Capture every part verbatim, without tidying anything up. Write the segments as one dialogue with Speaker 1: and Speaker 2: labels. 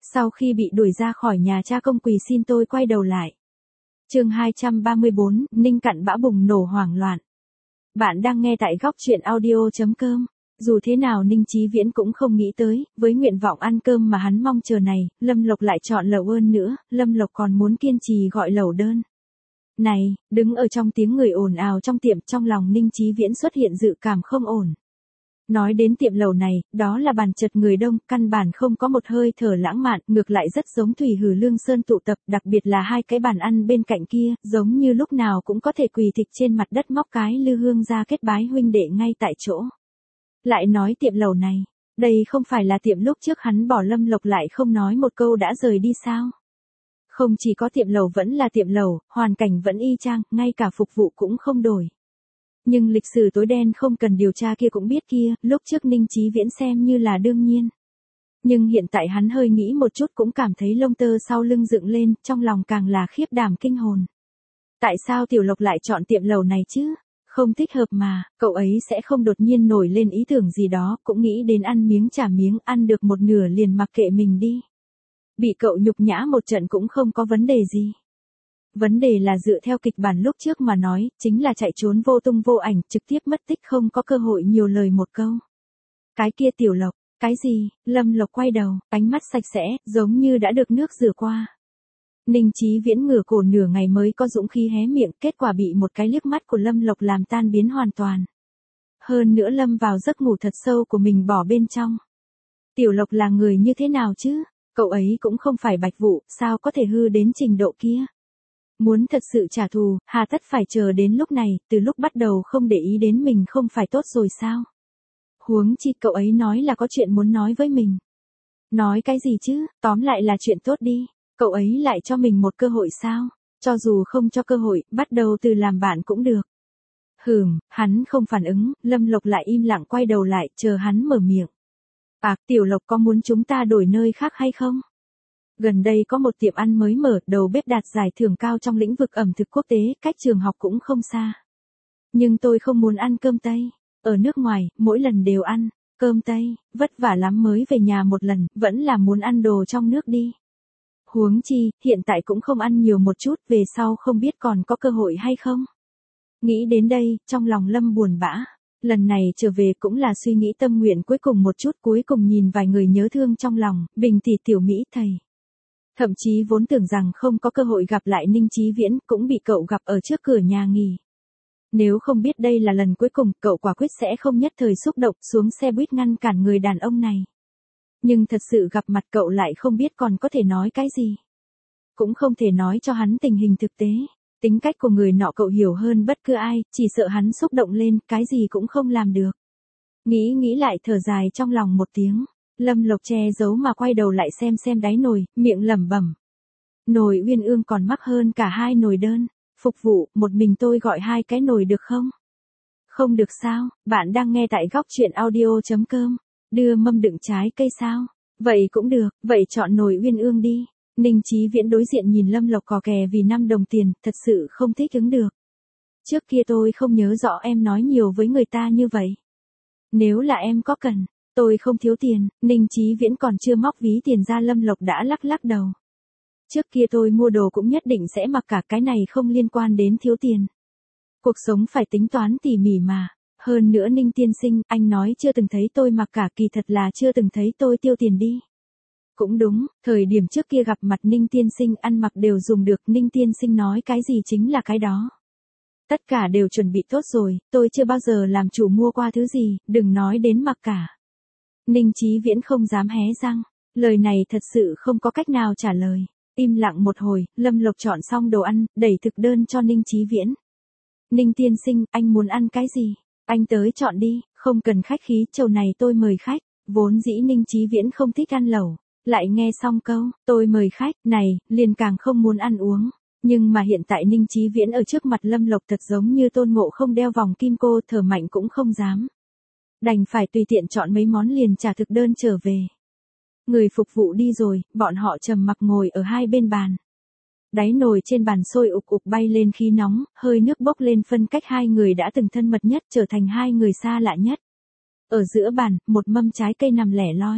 Speaker 1: Sau khi bị đuổi ra khỏi nhà cha công quỳ xin tôi quay đầu lại. Chương hai trăm ba mươi bốn, Ninh cặn bã bùng nổ hoảng loạn. Bạn đang nghe tại góc truyện audio chấm com. Dù thế nào Ninh Chí Viễn cũng không nghĩ tới, với nguyện vọng ăn cơm mà hắn mong chờ này, Lâm Lộc lại chọn lẩu ơn nữa, Lâm Lộc còn muốn kiên trì gọi lẩu đơn. Này, đứng ở trong tiếng người ồn ào trong tiệm, trong lòng Ninh Chí Viễn xuất hiện dự cảm không ổn. Nói đến tiệm lẩu này, đó là bàn chật người đông, căn bản không có một hơi thở lãng mạn, ngược lại rất giống Thủy Hử Lương Sơn tụ tập, đặc biệt là hai cái bàn ăn bên cạnh kia, giống như lúc nào cũng có thể quỳ thịch trên mặt đất móc cái lư hương ra kết bái huynh đệ ngay tại chỗ. Lại nói tiệm lẩu này, đây không phải là tiệm lúc trước hắn bỏ Lâm Lộc lại không nói một câu đã rời đi sao? Không chỉ có tiệm lẩu vẫn là tiệm lẩu, hoàn cảnh vẫn y chang, ngay cả phục vụ cũng không đổi. Nhưng lịch sử tối đen không cần điều tra kia cũng biết kia, lúc trước Ninh Chí Viễn xem như là đương nhiên. Nhưng hiện tại hắn hơi nghĩ một chút cũng cảm thấy lông tơ sau lưng dựng lên, trong lòng càng là khiếp đảm kinh hồn. Tại sao Tiểu Lộc lại chọn tiệm lẩu này chứ? Không thích hợp mà, cậu ấy sẽ không đột nhiên nổi lên ý tưởng gì đó, cũng nghĩ đến ăn miếng trả miếng, ăn được một nửa liền mặc kệ mình đi. Bị cậu nhục nhã một trận cũng không có vấn đề gì. Vấn đề là dựa theo kịch bản lúc trước mà nói, chính là chạy trốn vô tung vô ảnh, trực tiếp mất tích không có cơ hội nhiều lời một câu. Cái kia Tiểu Lộc, cái gì? Lâm Lộc quay đầu, ánh mắt sạch sẽ, giống như đã được nước rửa qua. Ninh Chí Viễn ngửa cổ nửa ngày mới có dũng khí hé miệng, kết quả bị một cái liếc mắt của Lâm Lộc làm tan biến hoàn toàn. Hơn nữa Lâm vào giấc ngủ thật sâu của mình bỏ bên trong. Tiểu Lộc là người như thế nào chứ? Cậu ấy cũng không phải Bạch Vũ, sao có thể hư đến trình độ kia? Muốn thật sự trả thù, hà tất phải chờ đến lúc này, từ lúc bắt đầu không để ý đến mình không phải tốt rồi sao? Huống chi cậu ấy nói là có chuyện muốn nói với mình. Nói cái gì chứ, tóm lại là chuyện tốt đi. Cậu ấy lại cho mình một cơ hội sao? Cho dù không cho cơ hội, bắt đầu từ làm bạn cũng được. Hừm, hắn không phản ứng, Lâm Lộc lại im lặng quay đầu lại, chờ hắn mở miệng. À, Tiểu Lộc có muốn chúng ta đổi nơi khác hay không? Gần đây có một tiệm ăn mới mở, đầu bếp đạt giải thưởng cao trong lĩnh vực ẩm thực quốc tế, cách trường học cũng không xa. Nhưng tôi không muốn ăn cơm Tây. Ở nước ngoài, mỗi lần đều ăn cơm Tây, vất vả lắm mới về nhà một lần, vẫn là muốn ăn đồ trong nước đi. Huống chi, hiện tại cũng không ăn nhiều một chút, về sau không biết còn có cơ hội hay không. Nghĩ đến đây, trong lòng Lâm buồn bã. Lần này trở về cũng là suy nghĩ tâm nguyện cuối cùng một chút, cuối cùng nhìn vài người nhớ thương trong lòng, Bình thì Tiểu Mỹ thầy. Thậm chí vốn tưởng rằng không có cơ hội gặp lại Ninh Chí Viễn, cũng bị cậu gặp ở trước cửa nhà nghỉ. Nếu không biết đây là lần cuối cùng, cậu quả quyết sẽ không nhất thời xúc động xuống xe buýt ngăn cản người đàn ông này. Nhưng thật sự gặp mặt cậu lại không biết còn có thể nói cái gì. Cũng không thể nói cho hắn tình hình thực tế. Tính cách của người nọ cậu hiểu hơn bất cứ ai, chỉ sợ hắn xúc động lên, cái gì cũng không làm được. Nghĩ nghĩ lại thở dài trong lòng một tiếng. Lâm Lộc che giấu mà quay đầu lại xem xem đáy nồi, miệng lẩm bẩm. Nồi uyên ương còn mắc hơn cả hai nồi đơn. Phục vụ, một mình tôi gọi hai cái nồi được không? Không được sao, bạn đang nghe tại góc truyện audio chấm com. Đưa mâm đựng trái cây sao? Vậy cũng được, vậy chọn nồi uyên ương đi. Ninh Chí Viễn đối diện nhìn Lâm Lộc cò kè vì năm đồng tiền, thật sự không thích ứng được. Trước kia tôi không nhớ rõ em nói nhiều với người ta như vậy. Nếu là em có cần, tôi không thiếu tiền. Ninh Chí Viễn còn chưa móc ví tiền ra, Lâm Lộc đã lắc lắc đầu. Trước kia tôi mua đồ cũng nhất định sẽ mặc cả, cái này không liên quan đến thiếu tiền. Cuộc sống phải tính toán tỉ mỉ mà. Hơn nữa Ninh tiên sinh, anh nói chưa từng thấy tôi mặc cả, kỳ thật là chưa từng thấy tôi tiêu tiền đi. Cũng đúng, thời điểm trước kia gặp mặt Ninh tiên sinh ăn mặc đều dùng được, Ninh tiên sinh nói cái gì chính là cái đó. Tất cả đều chuẩn bị tốt rồi, tôi chưa bao giờ làm chủ mua qua thứ gì, đừng nói đến mặc cả. Ninh Chí Viễn không dám hé răng, lời này thật sự không có cách nào trả lời. Im lặng một hồi, Lâm Lộc chọn xong đồ ăn, đẩy thực đơn cho Ninh Chí Viễn. Ninh tiên sinh, anh muốn ăn cái gì? Anh tới chọn đi, không cần khách khí, chầu này tôi mời khách. Vốn dĩ Ninh Chí Viễn không thích ăn lẩu, lại nghe xong câu, tôi mời khách, này, liền càng không muốn ăn uống. Nhưng mà hiện tại Ninh Chí Viễn ở trước mặt Lâm Lộc thật giống như Tôn Ngộ không đeo vòng kim cô, thở mạnh cũng không dám. Đành phải tùy tiện chọn mấy món liền trả thực đơn trở về. Người phục vụ đi rồi, bọn họ trầm mặc ngồi ở hai bên bàn. Đáy nồi trên bàn sôi ục ục bay lên khí nóng, hơi nước bốc lên phân cách hai người đã từng thân mật nhất trở thành hai người xa lạ nhất. Ở giữa bàn, một mâm trái cây nằm lẻ loi.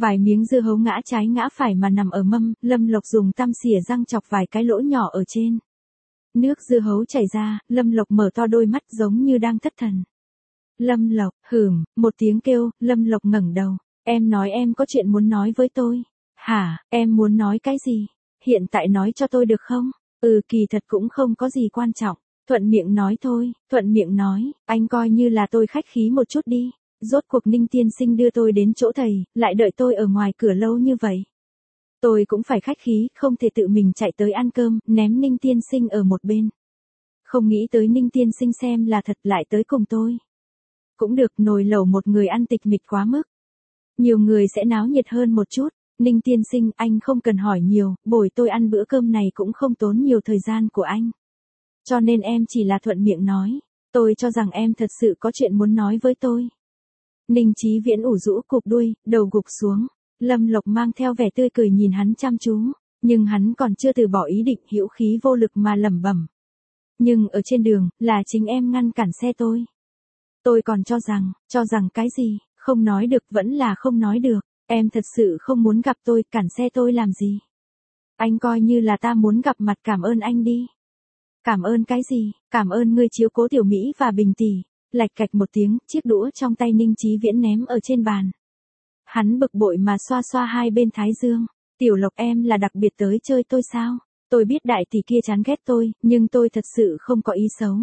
Speaker 1: Vài miếng dưa hấu ngã trái ngã phải mà nằm ở mâm, Lâm Lộc dùng tăm xỉa răng chọc vài cái lỗ nhỏ ở trên. Nước dưa hấu chảy ra, Lâm Lộc mở to đôi mắt giống như đang thất thần. Lâm Lộc, hửm, một tiếng kêu, Lâm Lộc ngẩng đầu. Em nói em có chuyện muốn nói với tôi. Hả, em muốn nói cái gì? Hiện tại nói cho tôi được không? Ừ, kỳ thật cũng không có gì quan trọng. Thuận miệng nói thôi, thuận miệng nói, anh coi như là tôi khách khí một chút đi. Rốt cuộc Ninh tiên sinh đưa tôi đến chỗ thầy, lại đợi tôi ở ngoài cửa lâu như vậy. Tôi cũng phải khách khí, không thể tự mình chạy tới ăn cơm, ném Ninh tiên sinh ở một bên. Không nghĩ tới Ninh tiên sinh xem là thật lại tới cùng tôi. Cũng được, nồi lẩu một người ăn tịch mịch quá mức. Nhiều người sẽ náo nhiệt hơn một chút. Ninh tiên sinh, anh không cần hỏi nhiều, bồi tôi ăn bữa cơm này cũng không tốn nhiều thời gian của anh. Cho nên em chỉ là thuận miệng nói. Tôi cho rằng em thật sự có chuyện muốn nói với tôi. Ninh Chí Viễn ủ rũ cụp đuôi, đầu gục xuống. Lâm Lộc mang theo vẻ tươi cười nhìn hắn chăm chú, nhưng hắn còn chưa từ bỏ ý định, hữu khí vô lực mà lẩm bẩm. Nhưng ở trên đường, là chính em ngăn cản xe tôi. Tôi còn cho rằng, cho rằng cái gì, không nói được vẫn là không nói được. Em thật sự không muốn gặp tôi, cản xe tôi làm gì? Anh coi như là ta muốn gặp mặt, cảm ơn anh đi. Cảm ơn cái gì? Cảm ơn ngươi chiếu cố Tiểu Mỹ và Bình tỷ. Lạch cạch một tiếng, chiếc đũa trong tay Ninh Chí Viễn ném ở trên bàn. Hắn bực bội mà xoa xoa hai bên thái dương. Tiểu Lộc, em là đặc biệt tới chơi tôi sao? Tôi biết đại tỷ kia chán ghét tôi, nhưng tôi thật sự không có ý xấu.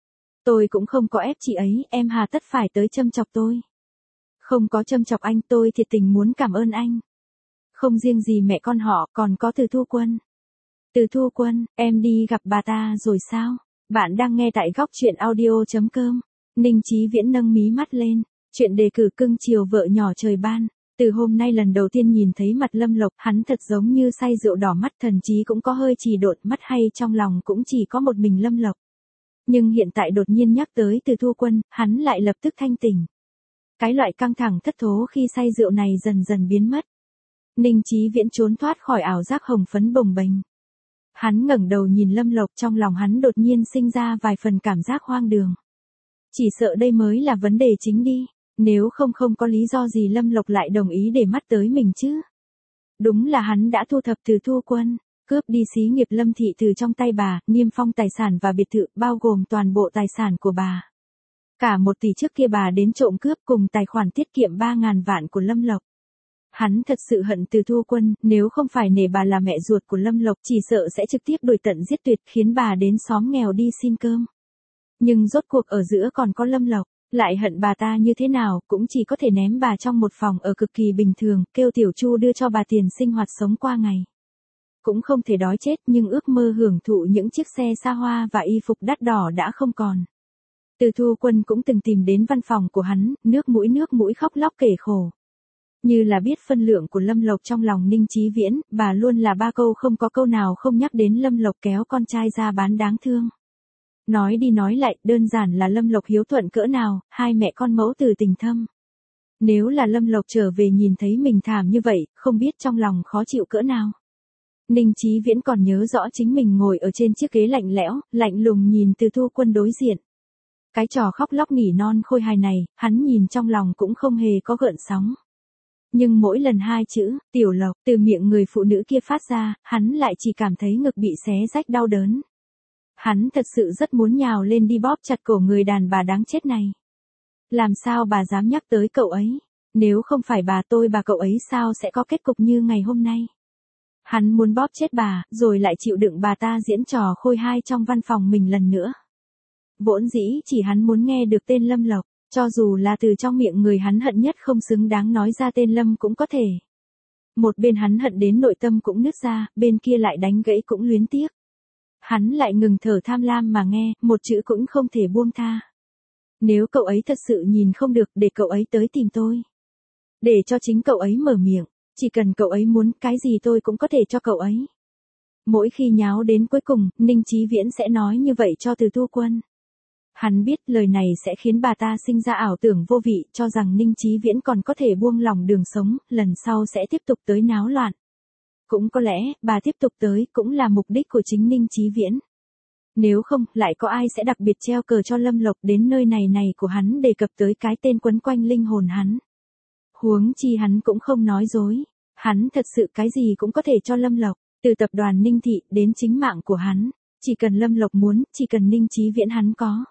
Speaker 1: Tôi cũng không có ép chị ấy, em hà tất phải tới châm chọc tôi. Không có châm chọc anh, tôi thiệt tình muốn cảm ơn anh. Không riêng gì mẹ con họ, còn có Từ Thu Quân. Từ Thu Quân, em đi gặp bà ta rồi sao? Bạn đang nghe tại góc truyện audio chấm com. Ninh Chí Viễn nâng mí mắt lên. Chuyện đề cử cưng chiều vợ nhỏ trời ban. Từ hôm nay lần đầu tiên nhìn thấy mặt Lâm Lộc, hắn thật giống như say rượu đỏ mắt, thần trí cũng có hơi trì độn, mắt hay trong lòng cũng chỉ có một mình Lâm Lộc. Nhưng hiện tại đột nhiên nhắc tới Từ Thu Quân, hắn lại lập tức thanh tỉnh. Cái loại căng thẳng thất thố khi say rượu này dần dần biến mất. Ninh Chí Viễn trốn thoát khỏi ảo giác hồng phấn bồng bềnh. Hắn ngẩng đầu nhìn Lâm Lộc, trong lòng hắn đột nhiên sinh ra vài phần cảm giác hoang đường. Chỉ sợ đây mới là vấn đề chính đi, nếu không không có lý do gì Lâm Lộc lại đồng ý để mắt tới mình chứ. Đúng là hắn đã thu thập Từ Thu Quân, cướp đi xí nghiệp Lâm thị từ trong tay bà, niêm phong tài sản và biệt thự, bao gồm toàn bộ tài sản của bà. Cả một tỷ trước kia bà đến trộm cướp cùng tài khoản tiết kiệm ba ngàn vạn của Lâm Lộc. Hắn thật sự hận Từ Thu Quân, nếu không phải nể bà là mẹ ruột của Lâm Lộc chỉ sợ sẽ trực tiếp đuổi tận giết tuyệt, khiến bà đến xóm nghèo đi xin cơm. Nhưng rốt cuộc ở giữa còn có Lâm Lộc, lại hận bà ta như thế nào cũng chỉ có thể ném bà trong một phòng ở cực kỳ bình thường, kêu Tiểu Chu đưa cho bà tiền sinh hoạt sống qua ngày. Cũng không thể đói chết, nhưng ước mơ hưởng thụ những chiếc xe xa hoa và y phục đắt đỏ đã không còn. Từ Thu Quân cũng từng tìm đến văn phòng của hắn, nước mũi nước mũi khóc lóc kể khổ. Như là biết phân lượng của Lâm Lộc trong lòng Ninh Chí Viễn, bà luôn là ba câu không có câu nào không nhắc đến Lâm Lộc kéo con trai ra bán đáng thương. Nói đi nói lại, đơn giản là Lâm Lộc hiếu thuận cỡ nào, hai mẹ con mẫu tử tình thâm. Nếu là Lâm Lộc trở về nhìn thấy mình thảm như vậy, không biết trong lòng khó chịu cỡ nào. Ninh Chí Viễn còn nhớ rõ chính mình ngồi ở trên chiếc ghế lạnh lẽo, lạnh lùng nhìn Từ Thu Quân đối diện. Cái trò khóc lóc nỉ non khôi hài này, hắn nhìn trong lòng cũng không hề có gợn sóng. Nhưng mỗi lần hai chữ, Tiểu Lộc, từ miệng người phụ nữ kia phát ra, hắn lại chỉ cảm thấy ngực bị xé rách đau đớn. Hắn thật sự rất muốn nhào lên đi bóp chặt cổ người đàn bà đáng chết này. Làm sao bà dám nhắc tới cậu ấy? Nếu không phải bà tôi bà cậu ấy sao sẽ có kết cục như ngày hôm nay? Hắn muốn bóp chết bà, rồi lại chịu đựng bà ta diễn trò khôi hai trong văn phòng mình lần nữa. Vốn dĩ chỉ hắn muốn nghe được tên Lâm Lộc, cho dù là từ trong miệng người hắn hận nhất không xứng đáng nói ra tên Lâm cũng có thể. Một bên hắn hận đến nội tâm cũng nứt ra, bên kia lại đánh gãy cũng luyến tiếc. Hắn lại ngừng thở tham lam mà nghe, một chữ cũng không thể buông tha. Nếu cậu ấy thật sự nhìn không được, để cậu ấy tới tìm tôi. Để cho chính cậu ấy mở miệng, chỉ cần cậu ấy muốn, cái gì tôi cũng có thể cho cậu ấy. Mỗi khi nháo đến cuối cùng, Ninh Chí Viễn sẽ nói như vậy cho Từ Thu Quân. Hắn biết lời này sẽ khiến bà ta sinh ra ảo tưởng vô vị, cho rằng Ninh Chí Viễn còn có thể buông lỏng đường sống, lần sau sẽ tiếp tục tới náo loạn. Cũng có lẽ, bà tiếp tục tới cũng là mục đích của chính Ninh Chí Viễn. Nếu không, lại có ai sẽ đặc biệt treo cờ cho Lâm Lộc đến nơi này này của hắn đề cập tới cái tên quấn quanh linh hồn hắn. Huống chi hắn cũng không nói dối. Hắn thật sự cái gì cũng có thể cho Lâm Lộc, từ tập đoàn Ninh Thị đến chính mạng của hắn. Chỉ cần Lâm Lộc muốn, chỉ cần Ninh Chí Viễn hắn có.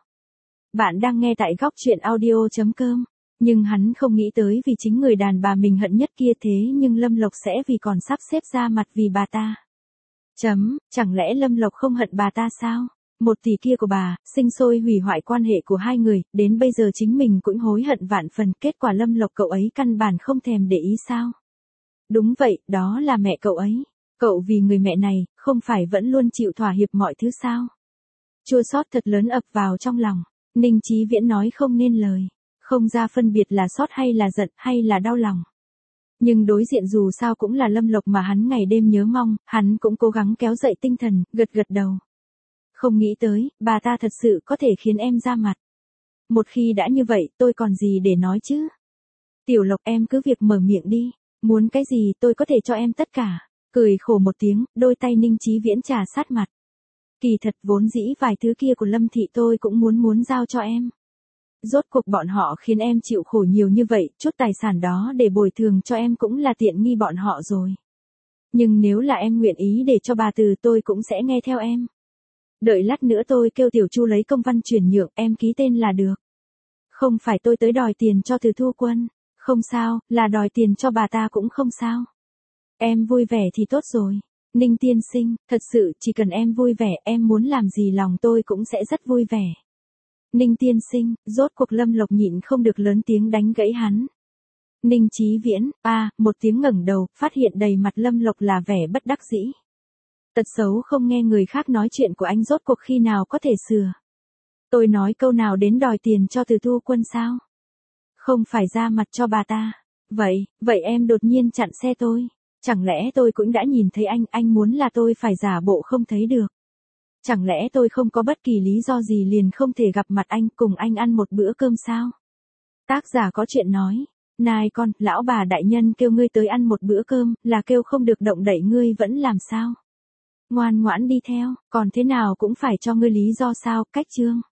Speaker 1: Bạn đang nghe tại góc truyện audio.com. Nhưng hắn không nghĩ tới vì chính người đàn bà mình hận nhất kia thế nhưng Lâm Lộc sẽ vì còn sắp xếp ra mặt vì bà ta. Chấm, chẳng lẽ Lâm Lộc không hận bà ta sao? Một tỷ kia của bà, sinh sôi hủy hoại quan hệ của hai người, đến bây giờ chính mình cũng hối hận vạn phần, kết quả Lâm Lộc cậu ấy căn bản không thèm để ý sao? Đúng vậy, đó là mẹ cậu ấy. Cậu vì người mẹ này, không phải vẫn luôn chịu thỏa hiệp mọi thứ sao? Chua xót thật lớn ập vào trong lòng, Ninh Chí Viễn nói không nên lời, không ra phân biệt là xót hay là giận hay là đau lòng. Nhưng đối diện dù sao cũng là Lâm Lộc mà hắn ngày đêm nhớ mong, hắn cũng cố gắng kéo dậy tinh thần, gật gật đầu. Không nghĩ tới, bà ta thật sự có thể khiến em ra mặt. Một khi đã như vậy, tôi còn gì để nói chứ? Tiểu Lộc em cứ việc mở miệng đi, muốn cái gì tôi có thể cho em tất cả. Cười khổ một tiếng, đôi tay Ninh Chí Viễn trà sát mặt. Kỳ thật vốn dĩ vài thứ kia của Lâm Thị tôi cũng muốn muốn giao cho em. Rốt cuộc bọn họ khiến em chịu khổ nhiều như vậy, chút tài sản đó để bồi thường cho em cũng là tiện nghi bọn họ rồi. Nhưng nếu là em nguyện ý để cho bà Từ tôi cũng sẽ nghe theo em. Đợi lát nữa tôi kêu Tiểu Chu lấy công văn chuyển nhượng em ký tên là được. Không phải tôi tới đòi tiền cho Từ Thu Quân, không sao, là đòi tiền cho bà ta cũng không sao. Em vui vẻ thì tốt rồi. Ninh tiên sinh, thật sự chỉ cần em vui vẻ, em muốn làm gì lòng tôi cũng sẽ rất vui vẻ. Ninh tiên sinh, rốt cuộc Lâm Lộc nhịn không được lớn tiếng đánh gãy hắn. Ninh Chí Viễn, a, à, một tiếng ngẩng đầu, phát hiện đầy mặt Lâm Lộc là vẻ bất đắc dĩ. Tật xấu không nghe người khác nói chuyện của anh rốt cuộc khi nào có thể sửa. Tôi nói câu nào đến đòi tiền cho Từ Thu Quân sao? Không phải ra mặt cho bà ta. Vậy, vậy em đột nhiên chặn xe tôi. Chẳng lẽ tôi cũng đã nhìn thấy anh, anh muốn là tôi phải giả bộ không thấy được. Chẳng lẽ tôi không có bất kỳ lý do gì liền không thể gặp mặt anh cùng anh ăn một bữa cơm sao? Tác giả có chuyện nói. Này con, lão bà đại nhân kêu ngươi tới ăn một bữa cơm, là kêu không được động đậy ngươi vẫn làm sao? Ngoan ngoãn đi theo, còn thế nào cũng phải cho ngươi lý do sao, cách chương.